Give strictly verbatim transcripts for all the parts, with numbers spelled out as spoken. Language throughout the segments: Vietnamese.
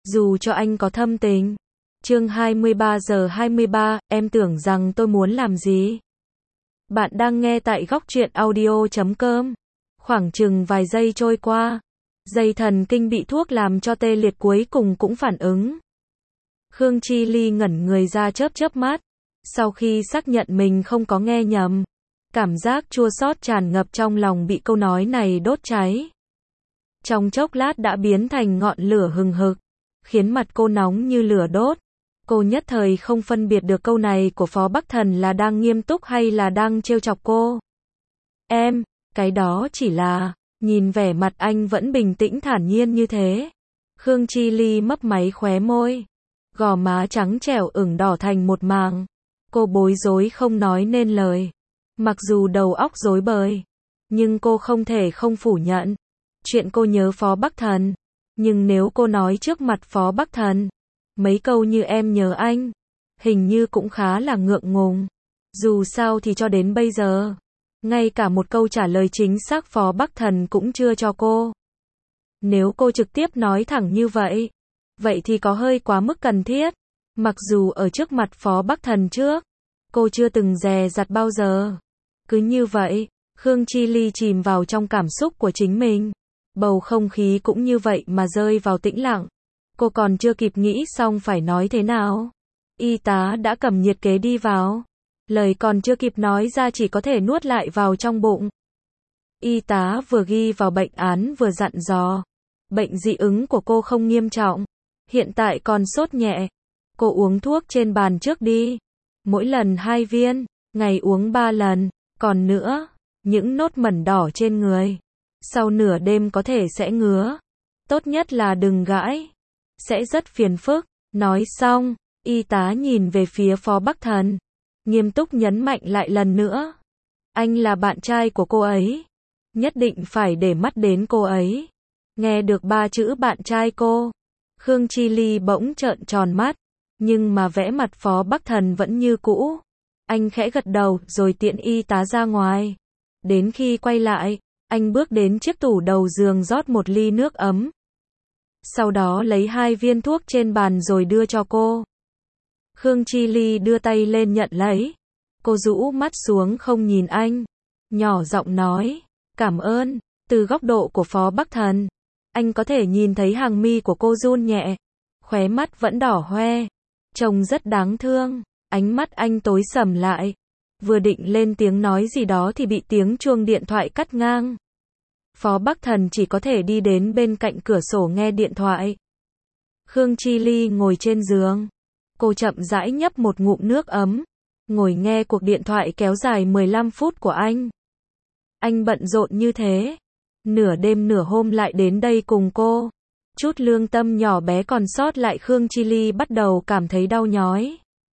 dù cho anh có thâm tình. Chương hai mươi ba giờ hai mươi ba, em tưởng rằng tôi muốn làm gì? Bạn đang nghe tại góc truyện audio chấm com. Khoảng chừng vài giây trôi qua, dây thần kinh bị thuốc làm cho tê liệt cuối cùng cũng phản ứng. Khương Chi Ly ngẩn người ra chớp chớp mắt, sau khi xác nhận mình không có nghe nhầm. Cảm giác chua xót tràn ngập trong lòng bị câu nói này đốt cháy. Trong chốc lát đã biến thành ngọn lửa hừng hực, khiến mặt cô nóng như lửa đốt. Cô nhất thời không phân biệt được câu này của Phó Bắc Thần là đang nghiêm túc hay là đang trêu chọc cô. Em, cái đó chỉ là, nhìn vẻ mặt anh vẫn bình tĩnh thản nhiên như thế. Khương Chi Ly mấp máy khóe môi, gò má trắng trẻo ửng đỏ thành một mảng. Cô bối rối không nói nên lời. Mặc dù đầu óc rối bời, nhưng cô không thể không phủ nhận chuyện cô nhớ Phó Bắc Thần. Nhưng nếu cô nói trước mặt Phó Bắc Thần mấy câu như em nhớ anh, hình như cũng khá là ngượng ngùng. Dù sao thì cho đến bây giờ, ngay cả một câu trả lời chính xác Phó Bắc Thần cũng chưa cho cô. Nếu cô trực tiếp nói thẳng như vậy, vậy thì có hơi quá mức cần thiết. Mặc dù ở trước mặt Phó Bắc Thần trước, cô chưa từng dè dặt bao giờ. Cứ như vậy, Khương Chi Ly chìm vào trong cảm xúc của chính mình. Bầu không khí cũng như vậy mà rơi vào tĩnh lặng. Cô còn chưa kịp nghĩ xong phải nói thế nào, y tá đã cầm nhiệt kế đi vào. Lời còn chưa kịp nói ra chỉ có thể nuốt lại vào trong bụng. Y tá vừa ghi vào bệnh án vừa dặn dò. Bệnh dị ứng của cô không nghiêm trọng, hiện tại còn sốt nhẹ. Cô uống thuốc trên bàn trước đi. Mỗi lần hai viên, ngày uống ba lần. Còn nữa, những nốt mẩn đỏ trên người, sau nửa đêm có thể sẽ ngứa. Tốt nhất là đừng gãi, sẽ rất phiền phức. Nói xong, y tá nhìn về phía Phó Bắc Thần, nghiêm túc nhấn mạnh lại lần nữa. Anh là bạn trai của cô ấy, nhất định phải để mắt đến cô ấy. Nghe được ba chữ bạn trai cô, Khương Chi Ly bỗng trợn tròn mắt, nhưng mà vẻ mặt Phó Bắc Thần vẫn như cũ. Anh khẽ gật đầu rồi tiện y tá ra ngoài. Đến khi quay lại, anh bước đến chiếc tủ đầu giường rót một ly nước ấm. Sau đó lấy hai viên thuốc trên bàn rồi đưa cho cô. Khương Chi Ly đưa tay lên nhận lấy. Cô rũ mắt xuống không nhìn anh, nhỏ giọng nói, cảm ơn. Từ góc độ của Phó Bắc Thần, anh có thể nhìn thấy hàng mi của cô run nhẹ, khóe mắt vẫn đỏ hoe, trông rất đáng thương. Ánh mắt anh tối sầm lại, vừa định lên tiếng nói gì đó thì bị tiếng chuông điện thoại cắt ngang. Phó Bắc Thần chỉ có thể đi đến bên cạnh cửa sổ nghe điện thoại. Khương Chi Ly ngồi trên giường, cô chậm rãi nhấp một ngụm nước ấm, ngồi nghe cuộc điện thoại kéo dài mười lăm phút của anh. Anh bận rộn như thế, nửa đêm nửa hôm lại đến đây cùng cô. Chút lương tâm nhỏ bé còn sót lại Khương Chi Ly bắt đầu cảm thấy đau nhói.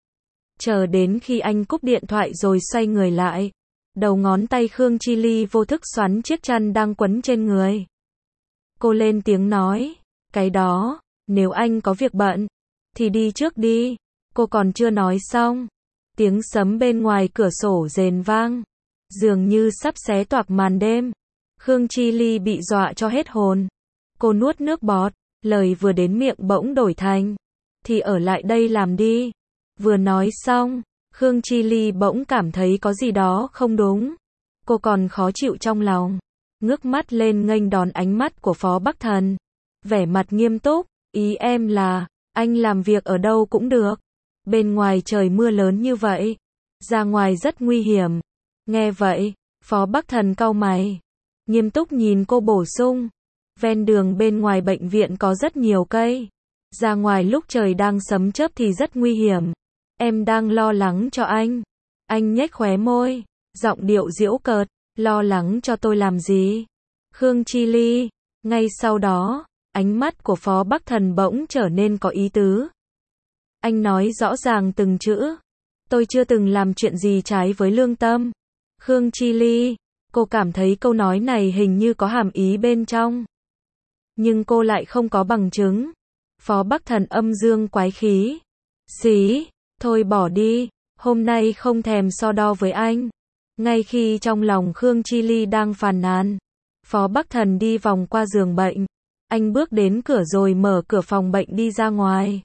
Chờ đến khi anh cúp điện thoại rồi xoay người lại, đầu ngón tay Khương Chi Ly vô thức xoắn chiếc chăn đang quấn trên người. Cô lên tiếng nói, cái đó, nếu anh có việc bận, thì đi trước đi. Cô còn chưa nói xong, tiếng sấm bên ngoài cửa sổ rền vang, dường như sắp xé toạc màn đêm. Khương Chi Ly bị dọa cho hết hồn. Cô nuốt nước bọt, lời vừa đến miệng bỗng đổi thành, thì ở lại đây làm đi. Vừa nói xong, Khương Chi Ly bỗng cảm thấy có gì đó không đúng. Cô còn khó chịu trong lòng, ngước mắt lên nghênh đón ánh mắt của Phó Bắc Thần. Vẻ mặt nghiêm túc, ý em là, anh làm việc ở đâu cũng được. Bên ngoài trời mưa lớn như vậy, ra ngoài rất nguy hiểm. Nghe vậy, Phó Bắc Thần cau mày, nghiêm túc nhìn cô bổ sung. Ven đường bên ngoài bệnh viện có rất nhiều cây. Ra ngoài lúc trời đang sấm chớp thì rất nguy hiểm. Em đang lo lắng cho anh. Anh nhếch khóe môi, giọng điệu giễu cợt, lo lắng cho tôi làm gì? Khương Chi Ly. Ngay sau đó, ánh mắt của Phó Bắc Thần bỗng trở nên có ý tứ. Anh nói rõ ràng từng chữ. Tôi chưa từng làm chuyện gì trái với lương tâm. Khương Chi Ly. Cô cảm thấy câu nói này hình như có hàm ý bên trong, nhưng cô lại không có bằng chứng. Phó Bắc Thần âm dương quái khí. Xí, thôi bỏ đi, hôm nay không thèm so đo với anh. Ngay khi trong lòng Khương Chi Ly đang phàn nàn, Phó Bắc Thần đi vòng qua giường bệnh. Anh bước đến cửa rồi mở cửa phòng bệnh đi ra ngoài.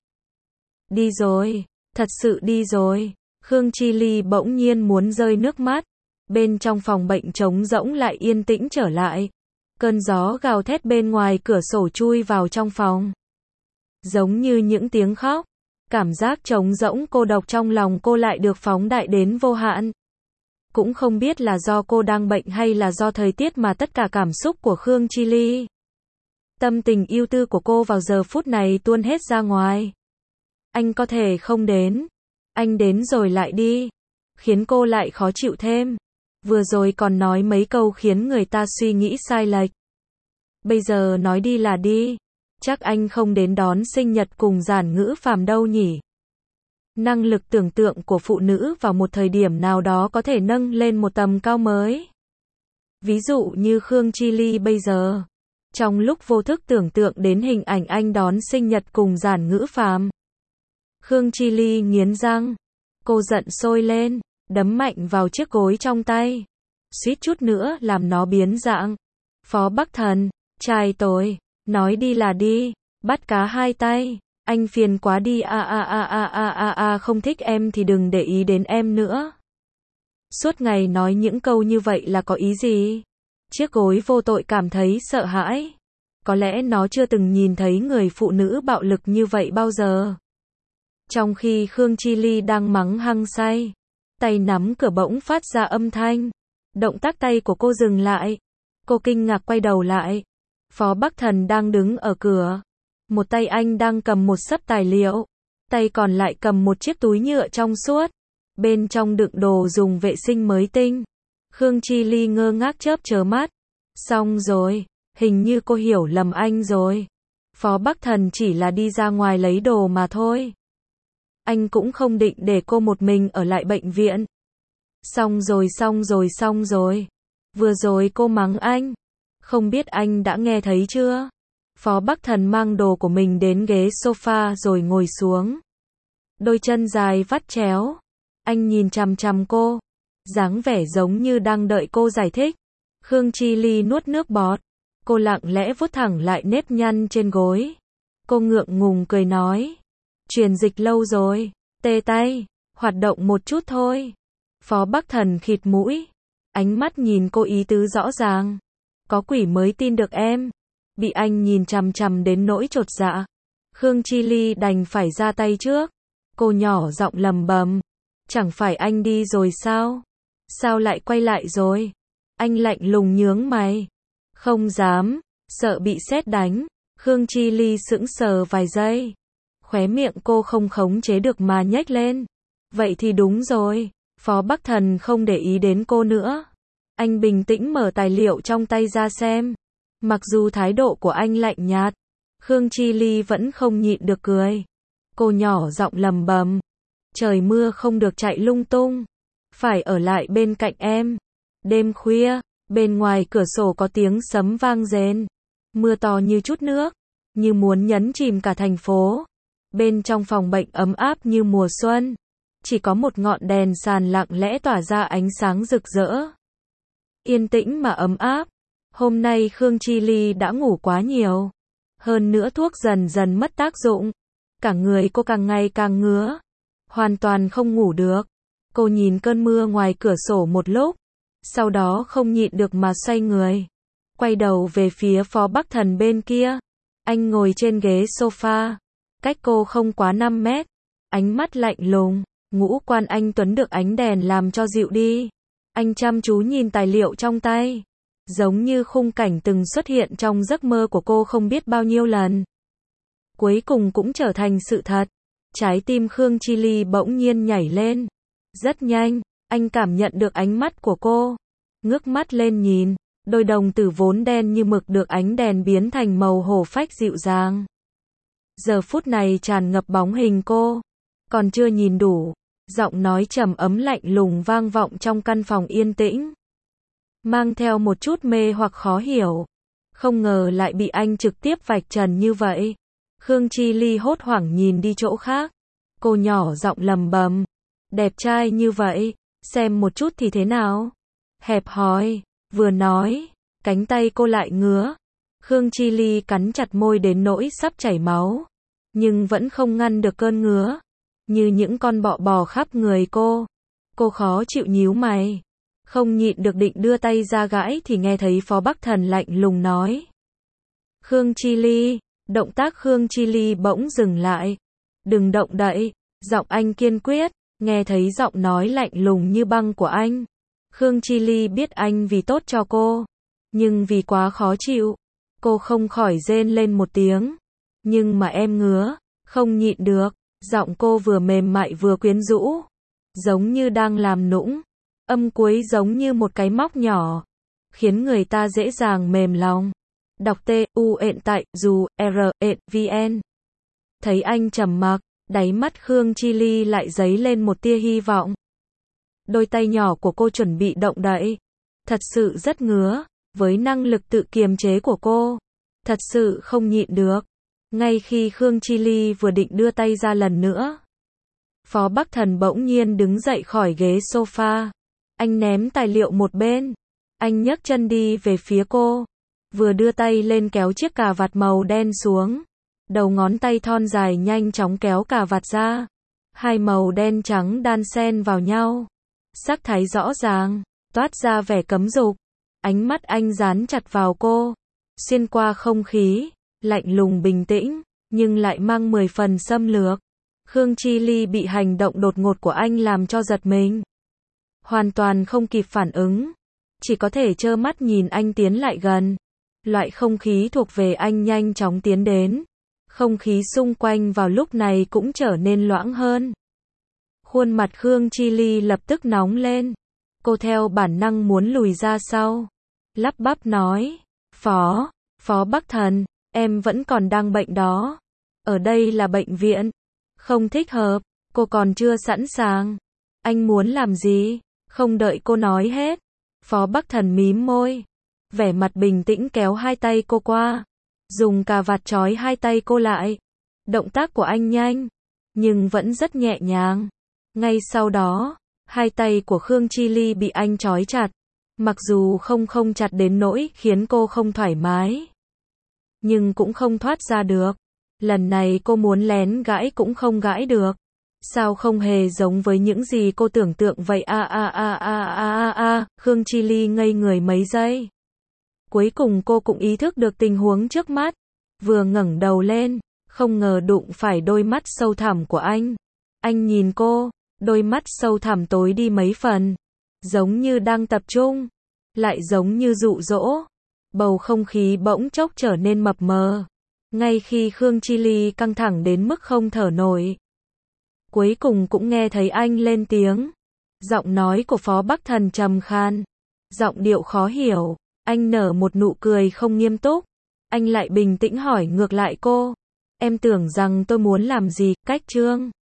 Đi rồi, thật sự đi rồi. Khương Chi Ly bỗng nhiên muốn rơi nước mắt. Bên trong phòng bệnh trống rỗng lại yên tĩnh trở lại. Cơn gió gào thét bên ngoài cửa sổ chui vào trong phòng. Giống như những tiếng khóc. Cảm giác trống rỗng cô độc trong lòng cô lại được phóng đại đến vô hạn. Cũng không biết là do cô đang bệnh hay là do thời tiết mà tất cả cảm xúc của Khương Chi Ly. Tâm tình yêu tư của cô vào giờ phút này tuôn hết ra ngoài. Anh có thể không đến. Anh đến rồi lại đi. Khiến cô lại khó chịu thêm. Vừa rồi còn nói mấy câu khiến người ta suy nghĩ sai lệch. Bây giờ nói đi là đi. Chắc anh không đến đón sinh nhật cùng Giản Ngữ Phàm đâu nhỉ. Năng lực tưởng tượng của phụ nữ vào một thời điểm nào đó có thể nâng lên một tầm cao mới. Ví dụ như Khương Chi Ly bây giờ. Trong lúc vô thức tưởng tượng đến hình ảnh anh đón sinh nhật cùng Giản Ngữ Phàm. Khương Chi Ly nghiến răng. Cô giận sôi lên, đấm mạnh vào chiếc gối trong tay. Suýt chút nữa làm nó biến dạng. Phó Bắc Thần, trai tôi, nói đi là đi, bắt cá hai tay. Anh phiền quá đi a a a a a a a không thích em thì đừng để ý đến em nữa. Suốt ngày nói những câu như vậy là có ý gì? Chiếc gối vô tội cảm thấy sợ hãi. Có lẽ nó chưa từng nhìn thấy người phụ nữ bạo lực như vậy bao giờ. Trong khi Khương Chi Ly đang mắng hăng say, tay nắm cửa bỗng phát ra âm thanh. Động tác tay của cô dừng lại. Cô kinh ngạc quay đầu lại. Phó Bắc Thần đang đứng ở cửa. Một tay anh đang cầm một xấp tài liệu. Tay còn lại cầm một chiếc túi nhựa trong suốt. Bên trong đựng đồ dùng vệ sinh mới tinh. Khương Chi Ly ngơ ngác chớp chớ mắt. Xong rồi, hình như cô hiểu lầm anh rồi. Phó Bắc Thần chỉ là đi ra ngoài lấy đồ mà thôi. Anh cũng không định để cô một mình ở lại bệnh viện. Xong rồi xong rồi xong rồi. Vừa rồi cô mắng anh. Không biết anh đã nghe thấy chưa? Phó Bắc Thần mang đồ của mình đến ghế sofa rồi ngồi xuống. Đôi chân dài vắt chéo. Anh nhìn chằm chằm cô. Dáng vẻ giống như đang đợi cô giải thích. Khương Chi Ly nuốt nước bọt. Cô lặng lẽ vuốt thẳng lại nếp nhăn trên gối. Cô ngượng ngùng cười nói. Truyền dịch lâu rồi. Tê tay. Hoạt động một chút thôi. Phó Bắc Thần khịt mũi. Ánh mắt nhìn cô ý tứ rõ ràng. Có quỷ mới tin được em. Bị anh nhìn chằm chằm đến nỗi chột dạ. Khương Chi Ly đành phải ra tay trước. Cô nhỏ giọng lầm bầm. Chẳng phải anh đi rồi sao? Sao lại quay lại rồi? Anh lạnh lùng nhướng mày. Không dám. Sợ bị sét đánh. Khương Chi Ly sững sờ vài giây. Khóe miệng cô không khống chế được mà nhếch lên. Vậy thì đúng rồi. Phó Bắc Thần không để ý đến cô nữa. Anh bình tĩnh mở tài liệu trong tay ra xem. Mặc dù thái độ của anh lạnh nhạt, Khương Chi Ly vẫn không nhịn được cười. Cô nhỏ giọng lầm bầm. Trời mưa không được chạy lung tung. Phải ở lại bên cạnh em. Đêm khuya, bên ngoài cửa sổ có tiếng sấm vang rền. Mưa to như chút nước, như muốn nhấn chìm cả thành phố. Bên trong phòng bệnh ấm áp như mùa xuân. Chỉ có một ngọn đèn sàn lặng lẽ tỏa ra ánh sáng rực rỡ. Yên tĩnh mà ấm áp. Hôm nay Khương Chi Ly đã ngủ quá nhiều. Hơn nữa thuốc dần dần mất tác dụng. Cả người cô càng ngày càng ngứa. Hoàn toàn không ngủ được. Cô nhìn cơn mưa ngoài cửa sổ một lúc. Sau đó không nhịn được mà xoay người. Quay đầu về phía Phó Bắc Thần bên kia. Anh ngồi trên ghế sofa. Cách cô không quá năm mét. Ánh mắt lạnh lùng. Ngũ quan anh tuấn được ánh đèn làm cho dịu đi. Anh chăm chú nhìn tài liệu trong tay. Giống như khung cảnh từng xuất hiện trong giấc mơ của cô không biết bao nhiêu lần. Cuối cùng cũng trở thành sự thật. Trái tim Khương Chi Ly bỗng nhiên nhảy lên. Rất nhanh, anh cảm nhận được ánh mắt của cô. Ngước mắt lên nhìn, đôi đồng tử vốn đen như mực được ánh đèn biến thành màu hổ phách dịu dàng. Giờ phút này tràn ngập bóng hình cô. Còn chưa nhìn đủ, giọng nói trầm ấm lạnh lùng vang vọng trong căn phòng yên tĩnh. Mang theo một chút mê hoặc khó hiểu. Không ngờ lại bị anh trực tiếp vạch trần như vậy. Khương Chi Ly hốt hoảng nhìn đi chỗ khác. Cô nhỏ giọng lầm bầm. Đẹp trai như vậy, xem một chút thì thế nào? Hẹp hòi, vừa nói, cánh tay cô lại ngứa. Khương Chi Ly cắn chặt môi đến nỗi sắp chảy máu, nhưng vẫn không ngăn được cơn ngứa, như những con bọ bò khắp người cô. Cô khó chịu nhíu mày, không nhịn được định đưa tay ra gãi thì nghe thấy Phó Bắc Thần lạnh lùng nói. Khương Chi Ly, động tác Khương Chi Ly bỗng dừng lại. Đừng động đậy, giọng anh kiên quyết, nghe thấy giọng nói lạnh lùng như băng của anh. Khương Chi Ly biết anh vì tốt cho cô, nhưng vì quá khó chịu, cô không khỏi rên lên một tiếng. Nhưng mà em ngứa, không nhịn được, giọng cô vừa mềm mại vừa quyến rũ, giống như đang làm nũng, âm cuối giống như một cái móc nhỏ, khiến người ta dễ dàng mềm lòng. Đọc T U hiện tại dù R E V N. Thấy anh trầm mặc, đáy mắt Khương Chi Ly lại dấy lên một tia hy vọng. Đôi tay nhỏ của cô chuẩn bị động đậy, thật sự rất ngứa, với năng lực tự kiềm chế của cô, thật sự không nhịn được. Ngay khi Khương Chi Ly vừa định đưa tay ra lần nữa, Phó Bắc Thần bỗng nhiên đứng dậy khỏi ghế sofa. Anh ném tài liệu một bên, anh nhấc chân đi về phía cô, vừa đưa tay lên kéo chiếc cà vạt màu đen xuống. Đầu ngón tay thon dài nhanh chóng kéo cà vạt ra, hai màu đen trắng đan xen vào nhau, sắc thái rõ ràng, toát ra vẻ cấm dục. Ánh mắt anh dán chặt vào cô, xuyên qua không khí, lạnh lùng bình tĩnh, nhưng lại mang mười phần xâm lược. Khương Chi Ly bị hành động đột ngột của anh làm cho giật mình, hoàn toàn không kịp phản ứng, chỉ có thể trơ mắt nhìn anh tiến lại gần. Loại không khí thuộc về anh nhanh chóng tiến đến, không khí xung quanh vào lúc này cũng trở nên loãng hơn. Khuôn mặt Khương Chi Ly lập tức nóng lên, cô theo bản năng muốn lùi ra sau, lắp bắp nói, Phó, Phó Bắc Thần, em vẫn còn đang bệnh đó, ở đây là bệnh viện, không thích hợp, cô còn chưa sẵn sàng. Anh muốn làm gì? Không đợi cô nói hết, Phó Bắc Thần mím môi, vẻ mặt bình tĩnh kéo hai tay cô qua, dùng cà vạt trói hai tay cô lại. Động tác của anh nhanh, nhưng vẫn rất nhẹ nhàng. Ngay sau đó, hai tay của Khương Chi Ly bị anh trói chặt, mặc dù không không chặt đến nỗi khiến cô không thoải mái, nhưng cũng không thoát ra được. Lần này cô muốn lén gãi cũng không gãi được. Sao không hề giống với những gì cô tưởng tượng vậy a a a a a a a. Khương Chi Ly ngây người mấy giây. Cuối cùng cô cũng ý thức được tình huống trước mắt, vừa ngẩng đầu lên, không ngờ đụng phải đôi mắt sâu thẳm của anh. Anh nhìn cô, đôi mắt sâu thẳm tối đi mấy phần, giống như đang tập trung, lại giống như dụ dỗ. Bầu không khí bỗng chốc trở nên mập mờ, ngay khi Khương Chi Ly căng thẳng đến mức không thở nổi. Cuối cùng cũng nghe thấy anh lên tiếng. Giọng nói của Phó Bắc Thần trầm khan, giọng điệu khó hiểu. Anh nở một nụ cười không nghiêm túc. Anh lại bình tĩnh hỏi ngược lại cô, em tưởng rằng tôi muốn làm gì? Cách Trương